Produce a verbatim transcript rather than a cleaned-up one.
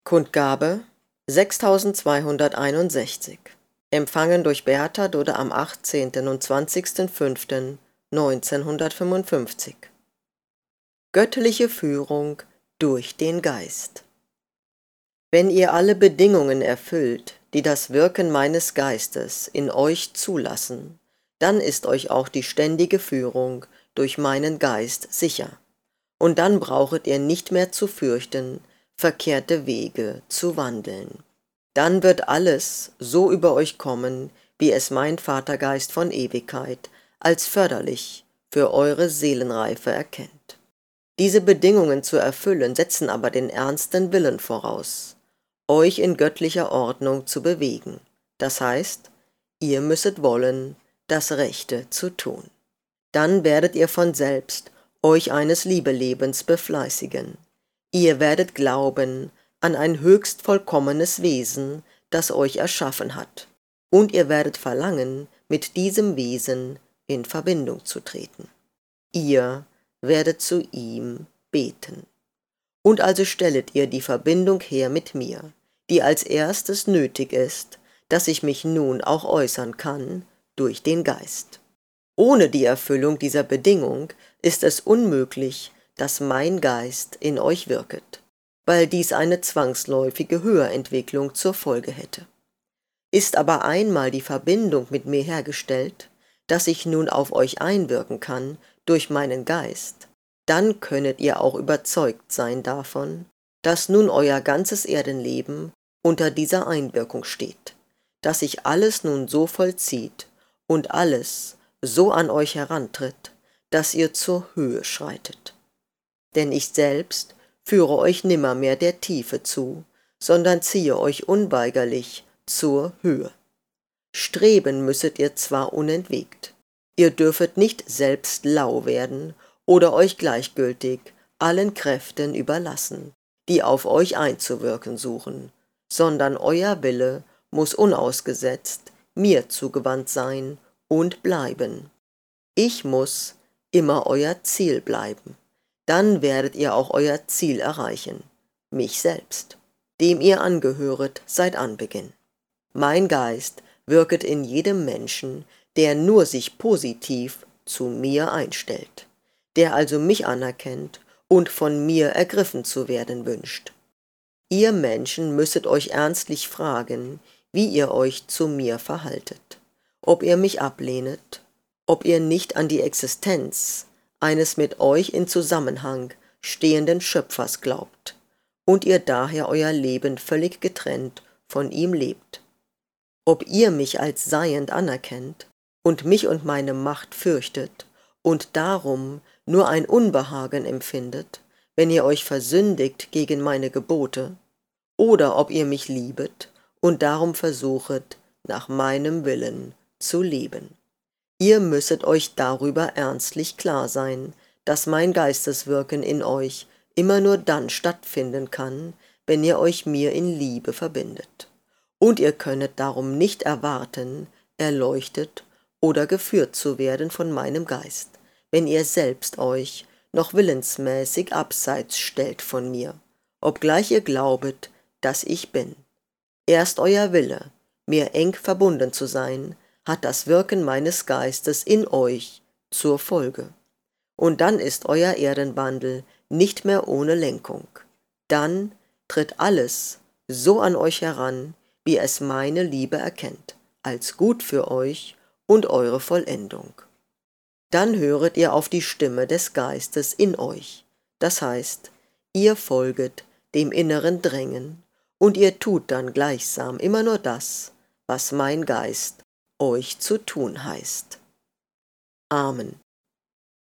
Kundgabe sechstausendzweihunderteinundsechzig. Empfangen durch Bertha Dudde am achtzehnten und zwanzigsten fünften neunzehnhundertfünfundfünfzig. Göttliche Führung durch den Geist. Wenn ihr alle Bedingungen erfüllt, die das Wirken meines Geistes in euch zulassen, dann ist euch auch die ständige Führung durch meinen Geist sicher. Und dann brauchet ihr nicht mehr zu fürchten, verkehrte Wege zu wandeln. Dann wird alles so über euch kommen, wie es mein Vatergeist von Ewigkeit als förderlich für eure Seelenreife erkennt. Diese Bedingungen zu erfüllen, setzen aber den ernsten Willen voraus, euch in göttlicher Ordnung zu bewegen. Das heißt, ihr müsset wollen, das Rechte zu tun. Dann werdet ihr von selbst euch eines Liebelebens befleißigen. Ihr werdet glauben an ein höchst vollkommenes Wesen, das euch erschaffen hat, und ihr werdet verlangen, mit diesem Wesen in Verbindung zu treten. Ihr werdet zu ihm beten. Und also stellet ihr die Verbindung her mit mir, die als erstes nötig ist, dass ich mich nun auch äußern kann durch den Geist. Ohne die Erfüllung dieser Bedingung ist es unmöglich, dass mein Geist in euch wirket, weil dies eine zwangsläufige Höherentwicklung zur Folge hätte. Ist aber einmal die Verbindung mit mir hergestellt, dass ich nun auf euch einwirken kann durch meinen Geist, dann könnet ihr auch überzeugt sein davon, dass nun euer ganzes Erdenleben unter dieser Einwirkung steht, dass sich alles nun so vollzieht und alles so an euch herantritt, dass ihr zur Höhe schreitet. Denn ich selbst führe euch nimmermehr der Tiefe zu, sondern ziehe euch unweigerlich zur Höhe. Streben müsset ihr zwar unentwegt, ihr dürfet nicht selbst lau werden oder euch gleichgültig allen Kräften überlassen, die auf euch einzuwirken suchen, sondern euer Wille muss unausgesetzt mir zugewandt sein und bleiben. Ich muss immer euer Ziel bleiben. Dann werdet ihr auch euer Ziel erreichen, mich selbst, dem ihr angehöret seit Anbeginn. Mein Geist wirket in jedem Menschen, der nur sich positiv zu mir einstellt, der also mich anerkennt und von mir ergriffen zu werden wünscht. Ihr Menschen müsstet euch ernstlich fragen, wie ihr euch zu mir verhaltet, ob ihr mich ablehnet, ob ihr nicht an die Existenz eines mit euch in Zusammenhang stehenden Schöpfers glaubt und ihr daher euer Leben völlig getrennt von ihm lebt. Ob ihr mich als seiend anerkennt und mich und meine Macht fürchtet und darum nur ein Unbehagen empfindet, wenn ihr euch versündigt gegen meine Gebote, oder ob ihr mich liebet und darum versuchet, nach meinem Willen zu leben. Ihr müsset euch darüber ernstlich klar sein, dass mein Geisteswirken in euch immer nur dann stattfinden kann, wenn ihr euch mir in Liebe verbindet. Und ihr könnet darum nicht erwarten, erleuchtet oder geführt zu werden von meinem Geist, wenn ihr selbst euch noch willensmäßig abseits stellt von mir, obgleich ihr glaubet, dass ich bin. Erst euer Wille, mir eng verbunden zu sein, hat das Wirken meines Geistes in euch zur Folge. Und dann ist euer Erdenwandel nicht mehr ohne Lenkung. Dann tritt alles so an euch heran, wie es meine Liebe erkennt, als gut für euch und eure Vollendung. Dann höret ihr auf die Stimme des Geistes in euch, das heißt, ihr folget dem inneren Drängen, und ihr tut dann gleichsam immer nur das, was mein Geist euch zu tun heißt. Amen.